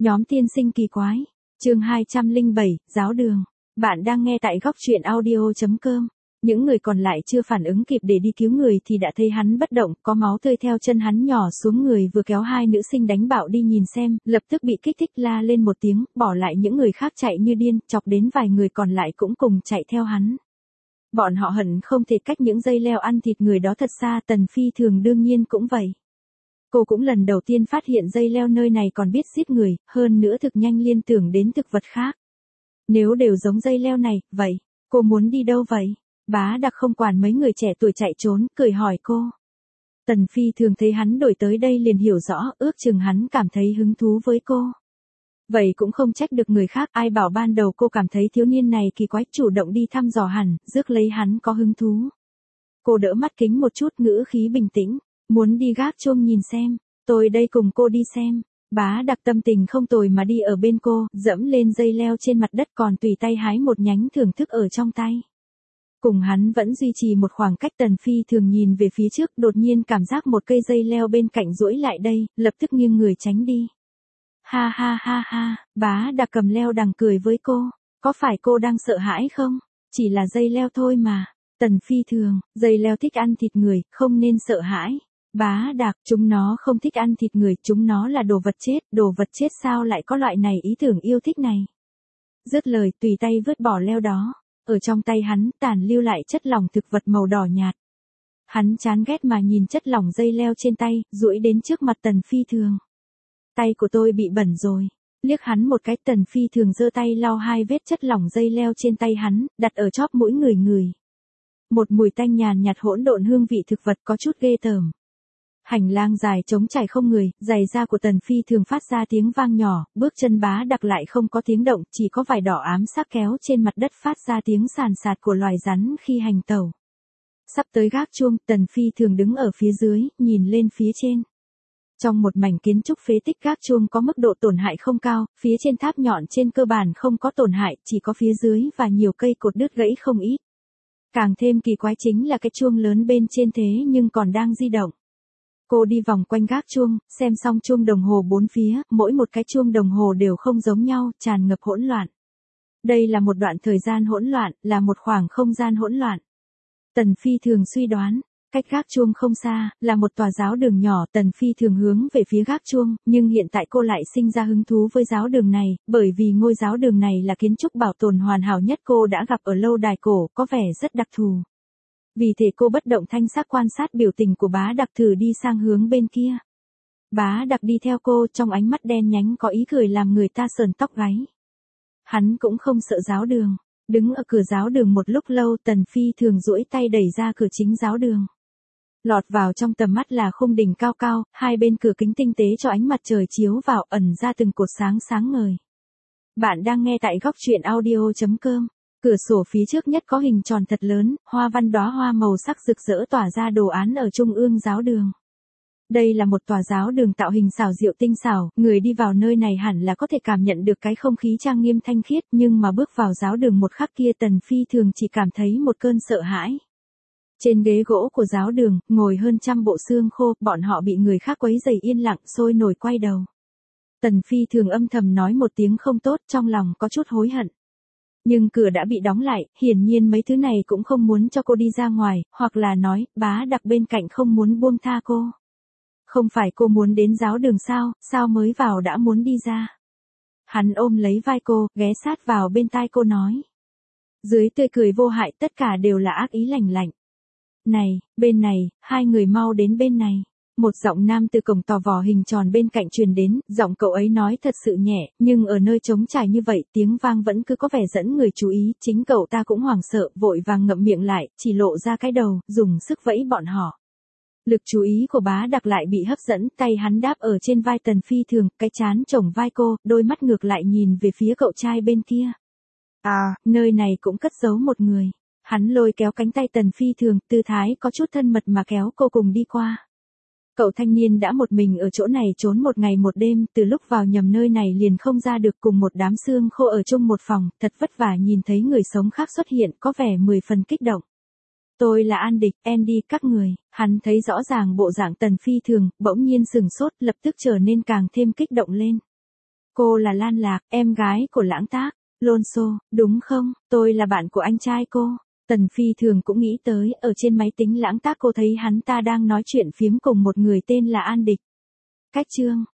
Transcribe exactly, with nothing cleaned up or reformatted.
Nhóm tiên sinh kỳ quái. Chương hai trăm lẻ bảy, giáo đường. Bạn đang nghe tại góc truyện audio chấm com. Những người còn lại chưa phản ứng kịp để đi cứu người thì đã thấy hắn bất động, có máu tươi theo chân hắn nhỏ xuống người, vừa kéo hai nữ sinh đánh bạo đi nhìn xem, lập tức bị kích thích la lên một tiếng, bỏ lại những người khác chạy như điên, chọc đến vài người còn lại cũng cùng chạy theo hắn. Bọn họ hận không thể cách những dây leo ăn thịt người đó thật xa. Tần Phi Thường đương nhiên cũng vậy. Cô cũng lần đầu tiên phát hiện dây leo nơi này còn biết giết người, hơn nữa thực nhanh liên tưởng đến thực vật khác. Nếu đều giống dây leo này, vậy, cô muốn đi đâu vậy? Bá Đặc không quản mấy người trẻ tuổi chạy trốn, cười hỏi cô. Tần Phi Thường thấy hắn đổi tới đây liền hiểu rõ, ước chừng hắn cảm thấy hứng thú với cô. Vậy cũng không trách được người khác, ai bảo ban đầu cô cảm thấy thiếu niên này kỳ quái, chủ động đi thăm dò hẳn, rước lấy hắn có hứng thú. Cô đỡ mắt kính một chút, ngữ khí bình tĩnh, muốn đi gác chuông nhìn xem, tôi đây cùng cô đi xem. Bá Đặc tâm tình không tồi mà đi ở bên cô, dẫm lên dây leo trên mặt đất còn tùy tay hái một nhánh thưởng thức ở trong tay. Cùng hắn vẫn duy trì một khoảng cách. Tần Phi Thường nhìn về phía trước, đột nhiên cảm giác một cây dây leo bên cạnh duỗi lại đây, lập tức nghiêng người tránh đi. Ha ha ha ha, Bá Đặc cầm leo đằng cười với cô, có phải cô đang sợ hãi không? Chỉ là dây leo thôi mà. Tần Phi Thường, dây leo thích ăn thịt người, không nên sợ hãi. Bá Đặc, chúng nó không thích ăn thịt người, chúng nó là đồ vật chết, đồ vật chết sao lại có loại này ý tưởng yêu thích này. Dứt lời, tùy tay vứt bỏ leo đó, ở trong tay hắn tàn lưu lại chất lỏng thực vật màu đỏ nhạt. Hắn chán ghét mà nhìn chất lỏng dây leo trên tay, duỗi đến trước mặt Tần Phi Thường. Tay của tôi bị bẩn rồi. Liếc hắn một cái, Tần Phi Thường giơ tay lau hai vết chất lỏng dây leo trên tay hắn, đặt ở chóp mũi người người. Một mùi tanh nhàn nhạt hỗn độn hương vị thực vật có chút ghê tởm. Hành lang dài trống trải không người, giày da của Tần Phi Thường phát ra tiếng vang nhỏ, bước chân Bá Đặc lại không có tiếng động, chỉ có vài đỏ ám sắc kéo trên mặt đất phát ra tiếng sàn sạt của loài rắn khi hành tẩu. Sắp tới gác chuông, Tần Phi Thường đứng ở phía dưới, nhìn lên phía trên. Trong một mảnh kiến trúc phế tích, gác chuông có mức độ tổn hại không cao, phía trên tháp nhọn trên cơ bản không có tổn hại, chỉ có phía dưới và nhiều cây cột đứt gãy không ít. Càng thêm kỳ quái chính là cái chuông lớn bên trên thế nhưng còn đang di động. Cô đi vòng quanh gác chuông, xem xong chuông đồng hồ bốn phía, mỗi một cái chuông đồng hồ đều không giống nhau, tràn ngập hỗn loạn. Đây là một đoạn thời gian hỗn loạn, là một khoảng không gian hỗn loạn. Tần Phi Thường suy đoán, cách gác chuông không xa, là một tòa giáo đường nhỏ. Tần Phi Thường hướng về phía gác chuông, nhưng hiện tại cô lại sinh ra hứng thú với giáo đường này, bởi vì ngôi giáo đường này là kiến trúc bảo tồn hoàn hảo nhất cô đã gặp ở lâu đài cổ, có vẻ rất đặc thù. Vì thế cô bất động thanh sắc quan sát biểu tình của Bá Đặc, thử đi sang hướng bên kia. Bá Đặc đi theo cô, trong ánh mắt đen nhánh có ý cười làm người ta sờn tóc gáy. Hắn cũng không sợ giáo đường. Đứng ở cửa giáo đường một lúc lâu, Tần Phi Thường duỗi tay đẩy ra cửa chính giáo đường. Lọt vào trong tầm mắt là khung đỉnh cao cao, hai bên cửa kính tinh tế cho ánh mặt trời chiếu vào, ẩn ra từng cột sáng sáng ngời. Bạn đang nghe tại góc truyện audio chấm com. Cửa sổ phía trước nhất có hình tròn thật lớn, hoa văn đóa hoa màu sắc rực rỡ tỏa ra đồ án ở trung ương giáo đường. Đây là một tòa giáo đường tạo hình xảo diệu tinh xảo, người đi vào nơi này hẳn là có thể cảm nhận được cái không khí trang nghiêm thanh khiết, nhưng mà bước vào giáo đường một khắc kia, Tần Phi Thường chỉ cảm thấy một cơn sợ hãi. Trên ghế gỗ của giáo đường, ngồi hơn trăm bộ xương khô, bọn họ bị người khác quấy rầy yên lặng, sôi nổi quay đầu. Tần Phi Thường âm thầm nói một tiếng không tốt, trong lòng có chút hối hận. Nhưng cửa đã bị đóng lại, hiển nhiên mấy thứ này cũng không muốn cho cô đi ra ngoài, hoặc là nói, Bá Đặc bên cạnh không muốn buông tha cô. Không phải cô muốn đến giáo đường sao, sao mới vào đã muốn đi ra. Hắn ôm lấy vai cô, ghé sát vào bên tai cô nói. Dưới tươi cười vô hại tất cả đều là ác ý lạnh lạnh. Này, bên này, hai người mau đến bên này. Một giọng nam từ cổng tò vò hình tròn bên cạnh truyền đến, giọng cậu ấy nói thật sự nhẹ, nhưng ở nơi trống trải như vậy, tiếng vang vẫn cứ có vẻ dẫn người chú ý, chính cậu ta cũng hoảng sợ, vội vàng ngậm miệng lại, chỉ lộ ra cái đầu, dùng sức vẫy bọn họ. Lực chú ý của Bá Đặc lại bị hấp dẫn, tay hắn đáp ở trên vai Tần Phi Thường, cái trán chồng vai cô, đôi mắt ngược lại nhìn về phía cậu trai bên kia. À, nơi này cũng cất giấu một người. Hắn lôi kéo cánh tay Tần Phi Thường, tư thái có chút thân mật mà kéo cô cùng đi qua. Cậu thanh niên đã một mình ở chỗ này trốn một ngày một đêm, từ lúc vào nhầm nơi này liền không ra được, cùng một đám xương khô ở chung một phòng, thật vất vả nhìn thấy người sống khác xuất hiện, có vẻ mười phần kích động. Tôi là An Địch, Andy các người. Hắn thấy rõ ràng bộ dạng Tần Phi Thường, bỗng nhiên sừng sốt, lập tức trở nên càng thêm kích động lên. Cô là Lan Lạc, em gái của Lãng Tác. Lôn xô, đúng không, tôi là bạn của anh trai cô. Tần Phi thường cũng nghĩ tới, ở trên máy tính Lãng Tác cô thấy hắn ta đang nói chuyện phiếm cùng một người tên là An Địch. Cách chương